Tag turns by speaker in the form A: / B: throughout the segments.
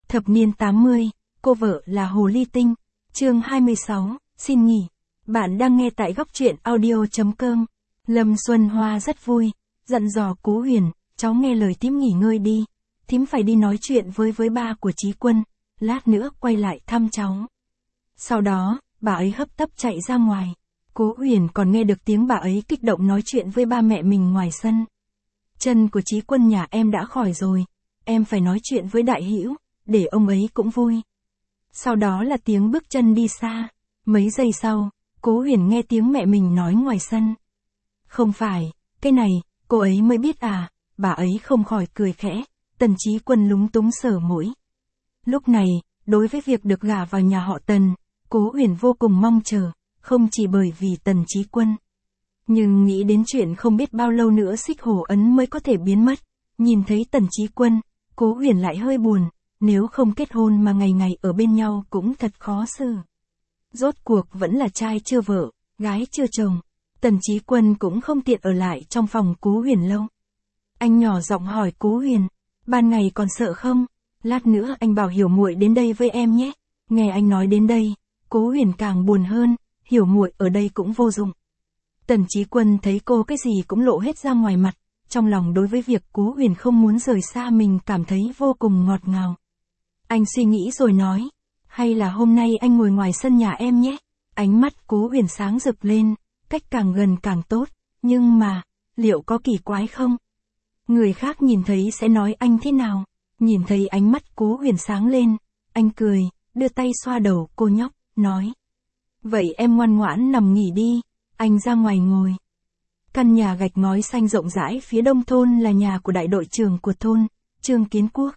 A: Thập niên 80, cô vợ là Hồ Ly Tinh, chương 26, xin nghỉ. Bạn đang nghe tại góc truyện audio.com. Lâm Xuân Hoa rất vui, dặn dò Cố Huyền, cháu nghe lời thím nghỉ ngơi đi, thím phải đi nói chuyện với ba của Chí Quân, lát nữa quay lại thăm cháu. Sau đó, bà ấy hấp tấp chạy ra ngoài. Cố Huyền còn nghe được tiếng bà ấy kích động nói chuyện với ba mẹ mình ngoài sân. Chân của Chí Quân nhà em đã khỏi rồi, em phải nói chuyện với Đại Hữu, để ông ấy cũng vui. Sau đó là tiếng bước chân đi xa. Mấy giây sau, Cố Huyền nghe tiếng mẹ mình nói ngoài sân. Không phải, cái này, cô ấy mới biết à, bà ấy không khỏi cười khẽ. Tần Chí Quân lúng túng sờ mũi. Lúc này, đối với việc được gả vào nhà họ Tần, Cố Huyền vô cùng mong chờ, không chỉ bởi vì Tần Chí Quân. Nhưng nghĩ đến chuyện không biết bao lâu nữa Xích Hổ Ấn mới có thể biến mất, nhìn thấy Tần Chí Quân, Cố Huyền lại hơi buồn, nếu không kết hôn mà ngày ngày ở bên nhau cũng thật khó xử. Rốt cuộc vẫn là trai chưa vợ, gái chưa chồng, Tần Chí Quân cũng không tiện ở lại trong phòng Cố Huyền lâu. Anh nhỏ giọng hỏi Cố Huyền, ban ngày còn sợ không? Lát nữa anh bảo Hiểu Muội đến đây với em nhé. Nghe anh nói đến đây, Cố Huyền càng buồn hơn, Hiểu Muội ở đây cũng vô dụng. Tần Chí Quân thấy cô cái gì cũng lộ hết ra ngoài mặt, trong lòng đối với việc Cố Huyền không muốn rời xa mình cảm thấy vô cùng ngọt ngào. Anh suy nghĩ rồi nói, hay là hôm nay anh ngồi ngoài sân nhà em nhé. Ánh mắt Cố Huyền sáng rực lên, cách càng gần càng tốt, nhưng mà, liệu có kỳ quái không? Người khác nhìn thấy sẽ nói anh thế nào? Nhìn thấy ánh mắt Cố Huyền sáng lên, anh cười, đưa tay xoa đầu cô nhóc, nói. Vậy em ngoan ngoãn nằm nghỉ đi, anh ra ngoài ngồi. Căn nhà gạch ngói xanh rộng rãi phía đông thôn là nhà của đại đội trưởng của thôn, Trương Kiến Quốc.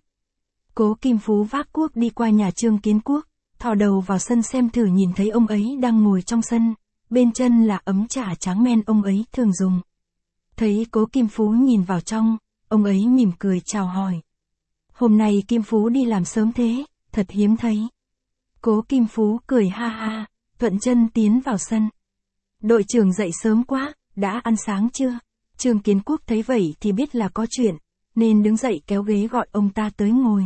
A: Cố Kim Phú vác cuốc đi qua nhà Trương Kiến Quốc, thò đầu vào sân xem thử nhìn thấy ông ấy đang ngồi trong sân, bên chân là ấm trà tráng men ông ấy thường dùng. Thấy Cố Kim Phú nhìn vào trong, ông ấy mỉm cười chào hỏi. Hôm nay Kim Phú đi làm sớm thế, thật hiếm thấy. Cố Kim Phú cười ha ha, thuận chân tiến vào sân. Đội trưởng dậy sớm quá, đã ăn sáng chưa? Trương Kiến Quốc thấy vậy thì biết là có chuyện, nên đứng dậy kéo ghế gọi ông ta tới ngồi.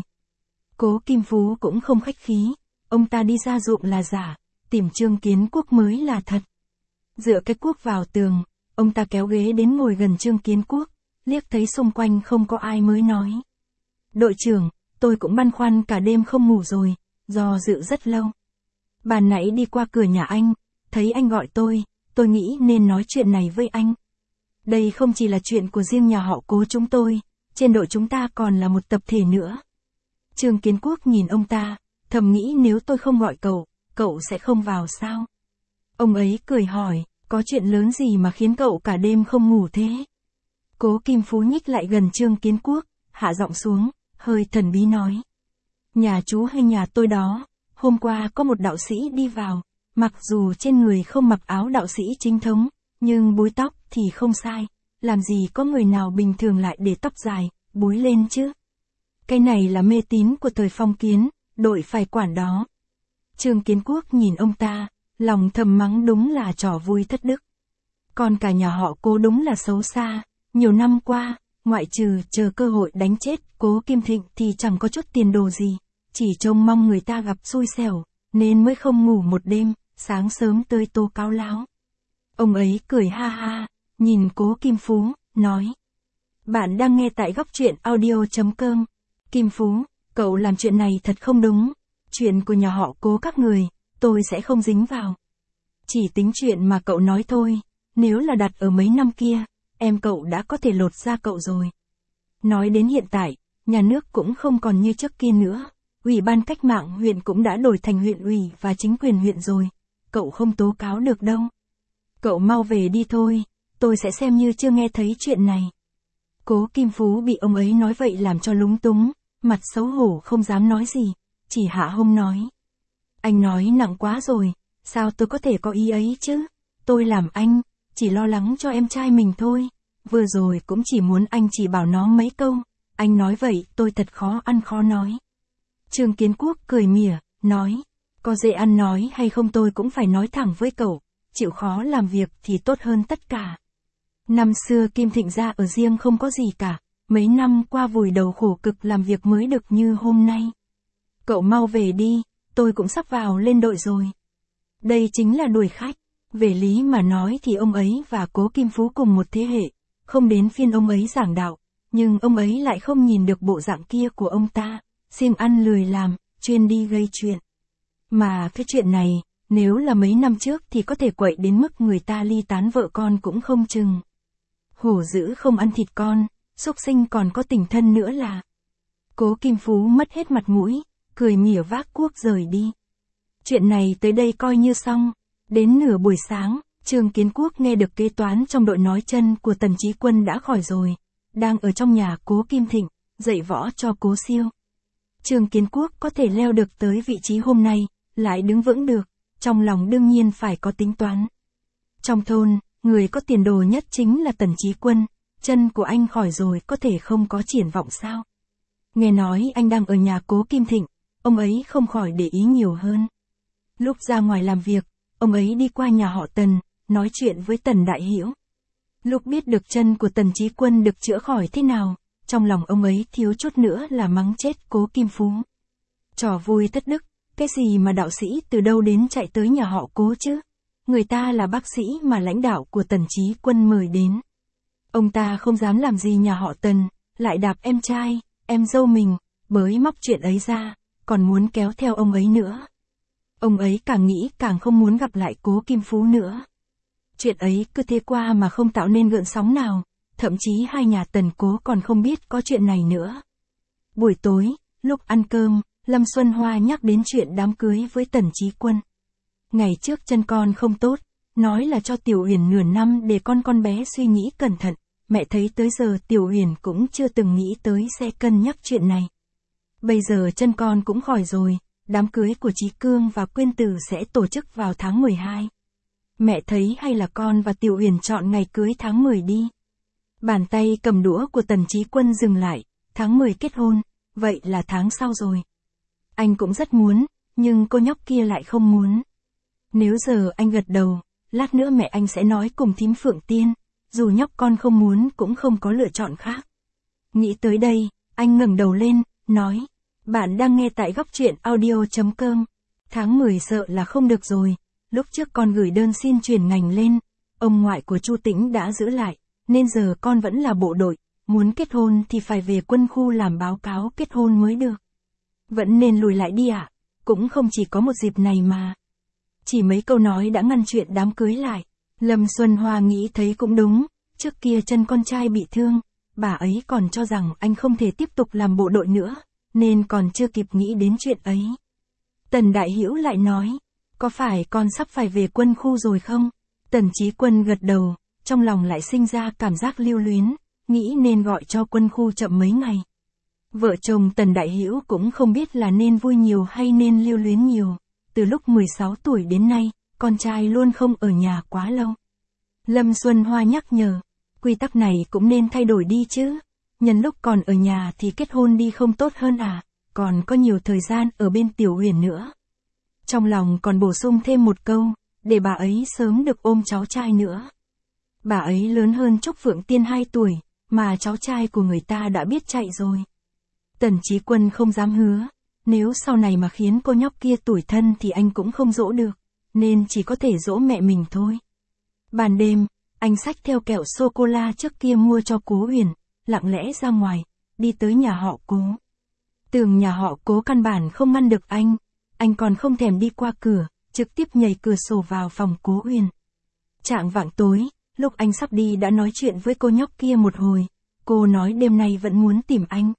A: Cố Kim Phú cũng không khách khí, ông ta đi ra ruộng là giả, tìm Trương Kiến Quốc mới là thật. Dựa cái cuốc vào tường, ông ta kéo ghế đến ngồi gần Trương Kiến Quốc, liếc thấy xung quanh không có ai mới nói. Đội trưởng, tôi cũng băn khoăn cả đêm không ngủ rồi, do dự rất lâu. Ban nãy đi qua cửa nhà anh, thấy anh gọi tôi nghĩ nên nói chuyện này với anh. Đây không chỉ là chuyện của riêng nhà họ Cố chúng tôi, trên đội chúng ta còn là một tập thể nữa. Trương Kiến Quốc nhìn ông ta, thầm nghĩ nếu tôi không gọi cậu sẽ không vào sao? Ông ấy cười hỏi, có chuyện lớn gì mà khiến cậu cả đêm không ngủ thế? Cố Kim Phú nhích lại gần Trương Kiến Quốc, hạ giọng xuống, hơi thần bí nói. Nhà chú hay nhà tôi đó, hôm qua có một đạo sĩ đi vào, mặc dù trên người không mặc áo đạo sĩ chính thống, nhưng búi tóc thì không sai, làm gì có người nào bình thường lại để tóc dài, búi lên chứ? Cái này là mê tín của thời phong kiến, đội phải quản đó. Trương Kiến Quốc nhìn ông ta, lòng thầm mắng đúng là trò vui thất đức. Còn cả nhà họ Cố đúng là xấu xa, nhiều năm qua, ngoại trừ chờ cơ hội đánh chết Cố Kim Thịnh thì chẳng có chút tiền đồ gì, chỉ trông mong người ta gặp xui xẻo, nên mới không ngủ một đêm, sáng sớm tới tố cáo láo. Ông ấy cười ha ha, nhìn Cố Kim Phú, nói. Bạn đang nghe tại góc truyện audio.com. Kim Phú, cậu làm chuyện này thật không đúng. Chuyện của nhà họ Cố các người, tôi sẽ không dính vào. Chỉ tính chuyện mà cậu nói thôi, nếu là đặt ở mấy năm kia, em cậu đã có thể lột da cậu rồi. Nói đến hiện tại, nhà nước cũng không còn như trước kia nữa. Ủy ban cách mạng huyện cũng đã đổi thành huyện ủy và chính quyền huyện rồi. Cậu không tố cáo được đâu. Cậu mau về đi thôi, tôi sẽ xem như chưa nghe thấy chuyện này. Cố Kim Phú bị ông ấy nói vậy làm cho lúng túng, mặt xấu hổ không dám nói gì, chỉ hạ hông nói. Anh nói nặng quá rồi, sao tôi có thể có ý ấy chứ? Tôi làm anh, chỉ lo lắng cho em trai mình thôi. Vừa rồi cũng chỉ muốn anh chỉ bảo nó mấy câu, anh nói vậy tôi thật khó ăn khó nói. Trương Kiến Quốc cười mỉa, nói, có dễ ăn nói hay không tôi cũng phải nói thẳng với cậu, chịu khó làm việc thì tốt hơn tất cả. Năm xưa Kim Thịnh gia ở riêng không có gì cả, mấy năm qua vùi đầu khổ cực làm việc mới được như hôm nay. Cậu mau về đi, tôi cũng sắp vào lên đội rồi. Đây chính là đuổi khách. Về lý mà nói thì ông ấy và Cố Kim Phú cùng một thế hệ, không đến phiên ông ấy giảng đạo, nhưng ông ấy lại không nhìn được bộ dạng kia của ông ta, xiêm ăn lười làm, chuyên đi gây chuyện. Mà cái chuyện này, nếu là mấy năm trước thì có thể quậy đến mức người ta ly tán vợ con cũng không chừng. Hổ dữ không ăn thịt con, súc sinh còn có tình thân nữa là. Cố Kim Phú mất hết mặt mũi, cười mỉa vác cuốc rời đi. Chuyện này tới đây coi như xong. Đến nửa buổi sáng, Trương Kiến Quốc nghe được kế toán trong đội nói chân của Tần Chí Quân đã khỏi rồi, đang ở trong nhà Cố Kim Thịnh, dạy võ cho Cố Siêu. Trương Kiến Quốc có thể leo được tới vị trí hôm nay, lại đứng vững được, trong lòng đương nhiên phải có tính toán. Trong thôn, người có tiền đồ nhất chính là Tần Chí Quân, chân của anh khỏi rồi có thể không có triển vọng sao? Nghe nói anh đang ở nhà Cố Kim Thịnh, ông ấy không khỏi để ý nhiều hơn. Lúc ra ngoài làm việc, ông ấy đi qua nhà họ Tần, nói chuyện với Tần Đại Hiểu. Lúc biết được chân của Tần Chí Quân được chữa khỏi thế nào, trong lòng ông ấy thiếu chút nữa là mắng chết Cố Kim Phú. Trò vui thất đức, cái gì mà đạo sĩ từ đâu đến chạy tới nhà họ Cố chứ? Người ta là bác sĩ mà lãnh đạo của Tần Chí Quân mời đến. Ông ta không dám làm gì nhà họ Tần, lại đạp em trai, em dâu mình, bới móc chuyện ấy ra, còn muốn kéo theo ông ấy nữa. Ông ấy càng nghĩ càng không muốn gặp lại Cố Kim Phú nữa. Chuyện ấy cứ thế qua mà không tạo nên gợn sóng nào, thậm chí hai nhà Tần Cố còn không biết có chuyện này nữa. Buổi tối, lúc ăn cơm, Lâm Xuân Hoa nhắc đến chuyện đám cưới với Tần Chí Quân. Ngày trước chân con không tốt, nói là cho Tiểu Uyển nửa năm để con bé suy nghĩ cẩn thận, mẹ thấy tới giờ Tiểu Uyển cũng chưa từng nghĩ tới sẽ cân nhắc chuyện này. Bây giờ chân con cũng khỏi rồi, đám cưới của Chí Cương và Quyên Tử sẽ tổ chức vào tháng 12. Mẹ thấy hay là con và Tiểu Uyển chọn ngày cưới tháng 10 đi. Bàn tay cầm đũa của Tần Chí Quân dừng lại, tháng 10 kết hôn, vậy là tháng sau rồi. Anh cũng rất muốn, nhưng cô nhóc kia lại không muốn. Nếu giờ anh gật đầu, lát nữa mẹ anh sẽ nói cùng thím Phượng Tiên, dù nhóc con không muốn cũng không có lựa chọn khác. Nghĩ tới đây, anh ngẩng đầu lên, nói, bạn đang nghe tại góc truyện audio.com. Tháng 10 sợ là không được rồi, lúc trước con gửi đơn xin chuyển ngành lên, ông ngoại của Chu Tĩnh đã giữ lại, nên giờ con vẫn là bộ đội, muốn kết hôn thì phải về quân khu làm báo cáo kết hôn mới được. Vẫn nên lùi lại đi ạ, cũng không chỉ có một dịp này mà. Chỉ mấy câu nói đã ngăn chuyện đám cưới lại. Lâm Xuân Hoa nghĩ thấy cũng đúng, trước kia chân con trai bị thương, bà ấy còn cho rằng anh không thể tiếp tục làm bộ đội nữa, nên còn chưa kịp nghĩ đến chuyện ấy. Tần Đại Hiểu lại nói, có phải con sắp phải về quân khu rồi không? Tần Chí Quân gật đầu, trong lòng lại sinh ra cảm giác lưu luyến, nghĩ nên gọi cho quân khu chậm mấy ngày. Vợ chồng Tần Đại Hiểu cũng không biết là nên vui nhiều hay nên lưu luyến nhiều. Từ lúc 16 tuổi đến nay, con trai luôn không ở nhà quá lâu. Lâm Xuân Hoa nhắc nhở, quy tắc này cũng nên thay đổi đi chứ. Nhân lúc còn ở nhà thì kết hôn đi không tốt hơn à, còn có nhiều thời gian ở bên Tiểu Uyển nữa. Trong lòng còn bổ sung thêm một câu, để bà ấy sớm được ôm cháu trai nữa. Bà ấy lớn hơn Trúc Phượng Tiên 2 tuổi, mà cháu trai của người ta đã biết chạy rồi. Tần Chí Quân không dám hứa, nếu sau này mà khiến cô nhóc kia tủi thân thì anh cũng không dỗ được, nên chỉ có thể dỗ mẹ mình thôi. Ban đêm, anh xách theo kẹo sô-cô-la trước kia mua cho Cố Huyền, lặng lẽ ra ngoài, đi tới nhà họ Cố. Tường nhà họ Cố căn bản không ngăn được anh còn không thèm đi qua cửa, trực tiếp nhảy cửa sổ vào phòng Cố Huyền. Chạng vạng tối, lúc anh sắp đi đã nói chuyện với cô nhóc kia một hồi, cô nói đêm nay vẫn muốn tìm anh.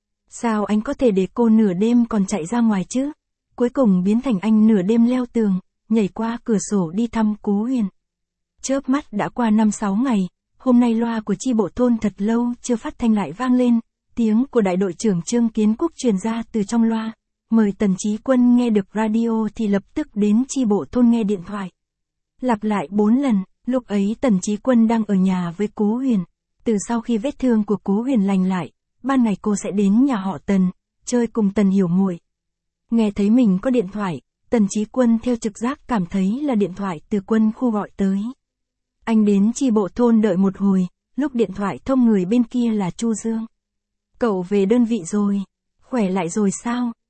A: Sao anh có thể để cô nửa đêm còn chạy ra ngoài chứ? Cuối cùng biến thành anh nửa đêm leo tường, nhảy qua cửa sổ đi thăm Cố Huyền. Chớp mắt đã qua 5-6 ngày, hôm nay loa của chi bộ thôn thật lâu chưa phát thanh lại vang lên, tiếng của đại đội trưởng Trương Kiến Quốc truyền ra từ trong loa, mời Tần Chí Quân nghe được radio thì lập tức đến chi bộ thôn nghe điện thoại. Lặp lại 4 lần, lúc ấy Tần Chí Quân đang ở nhà với Cố Huyền. Từ sau khi vết thương của Cố Huyền lành lại, ban ngày cô sẽ đến nhà họ Tần, chơi cùng Tần Hiểu Muội. Nghe thấy mình có điện thoại, Tần Chí Quân theo trực giác cảm thấy là điện thoại từ quân khu gọi tới. Anh đến chi bộ thôn đợi một hồi, lúc điện thoại thông người bên kia là Chu Dương. Cậu về đơn vị rồi, khỏe lại rồi sao?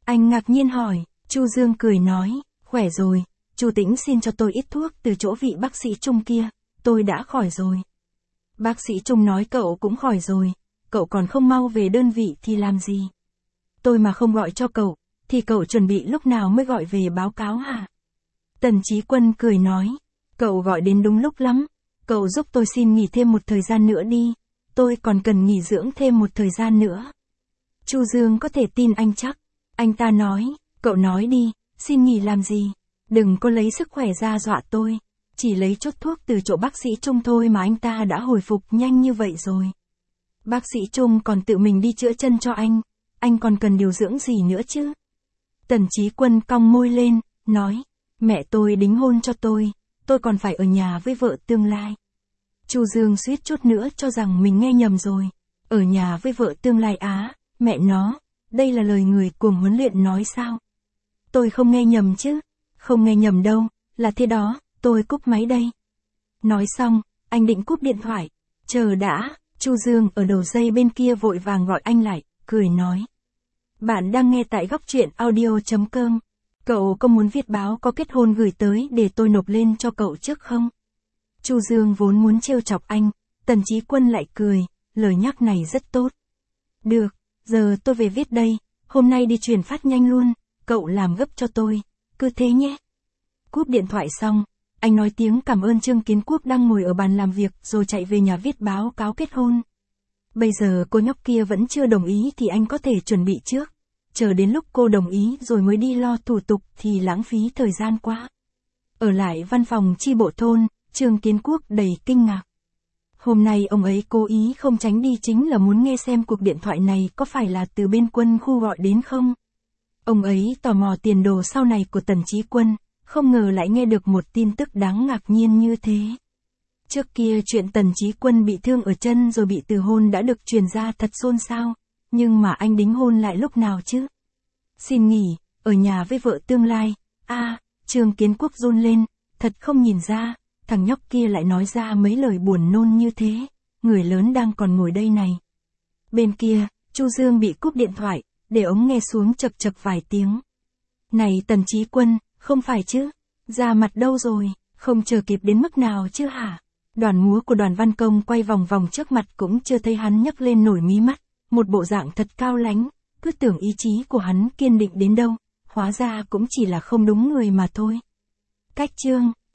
A: Anh ngạc nhiên hỏi, Chu Dương cười nói, khỏe rồi, Chu Tĩnh xin cho tôi ít thuốc từ chỗ vị bác sĩ Trung kia, tôi đã khỏi rồi. Bác sĩ Trung nói cậu cũng khỏi rồi, cậu còn không mau về đơn vị thì làm gì? Tôi mà không gọi cho cậu, thì cậu chuẩn bị lúc nào mới gọi về báo cáo hả? Tần Chí Quân cười nói, cậu gọi đến đúng lúc lắm, cậu giúp tôi xin nghỉ thêm một thời gian nữa đi, tôi còn cần nghỉ dưỡng thêm một thời gian nữa. Chu Dương có thể tin anh chắc, anh ta nói, cậu nói đi, xin nghỉ làm gì, đừng có lấy sức khỏe ra dọa tôi, chỉ lấy chút thuốc từ chỗ bác sĩ Trung thôi mà anh ta đã hồi phục nhanh như vậy rồi. Bác sĩ Trung còn tự mình đi chữa chân cho anh còn cần điều dưỡng gì nữa chứ? Tần Chí Quân cong môi lên, nói, mẹ tôi đính hôn cho tôi còn phải ở nhà với vợ tương lai. Chu Dương suýt chút nữa cho rằng mình nghe nhầm rồi, ở nhà với vợ tương lai á, mẹ nó, đây là lời người cuồng huấn luyện nói sao? Tôi không nghe nhầm chứ, không nghe nhầm đâu, là thế đó, tôi cúp máy đây. Nói xong, anh định cúp điện thoại, chờ đã, Chu Dương ở đầu dây bên kia vội vàng gọi anh lại, cười nói. Bạn đang nghe tại góc truyện audio.com. Cậu có muốn viết báo có kết hôn gửi tới để tôi nộp lên cho cậu trước không? Chu Dương vốn muốn trêu chọc anh, Tần Chí Quân lại cười, lời nhắc này rất tốt. Được, giờ tôi về viết đây, hôm nay đi truyền phát nhanh luôn, cậu làm gấp cho tôi, cứ thế nhé. Cúp điện thoại xong, anh nói tiếng cảm ơn Trương Kiến Quốc đang ngồi ở bàn làm việc rồi chạy về nhà viết báo cáo kết hôn. Bây giờ cô nhóc kia vẫn chưa đồng ý thì anh có thể chuẩn bị trước. Chờ đến lúc cô đồng ý rồi mới đi lo thủ tục thì lãng phí thời gian quá. Ở lại văn phòng chi bộ thôn, Trương Kiến Quốc đầy kinh ngạc. Hôm nay ông ấy cố ý không tránh đi chính là muốn nghe xem cuộc điện thoại này có phải là từ bên quân khu gọi đến không. Ông ấy tò mò tiền đồ sau này của Tần Chí Quân, không ngờ lại nghe được một tin tức đáng ngạc nhiên như thế. Trước kia chuyện Tần Chí Quân bị thương ở chân rồi bị từ hôn đã được truyền ra thật xôn xao, nhưng mà anh đính hôn lại lúc nào chứ? Xin nghỉ, ở nhà với vợ tương lai, Trương Kiến Quốc run lên, thật không nhìn ra, thằng nhóc kia lại nói ra mấy lời buồn nôn như thế, người lớn đang còn ngồi đây này. Bên kia, Chu Dương bị cúp điện thoại, để ống nghe xuống chật chật vài tiếng. Này Tần Chí Quân, không phải chứ, ra mặt đâu rồi, không chờ kịp đến mức nào chứ hả? Đoàn múa của Đoàn Văn Công quay vòng vòng trước mặt cũng chưa thấy hắn nhấc lên nổi mí mắt, một bộ dạng thật cao lãnh, cứ tưởng ý chí của hắn kiên định đến đâu, hóa ra cũng chỉ là không đúng người mà thôi. Cách chương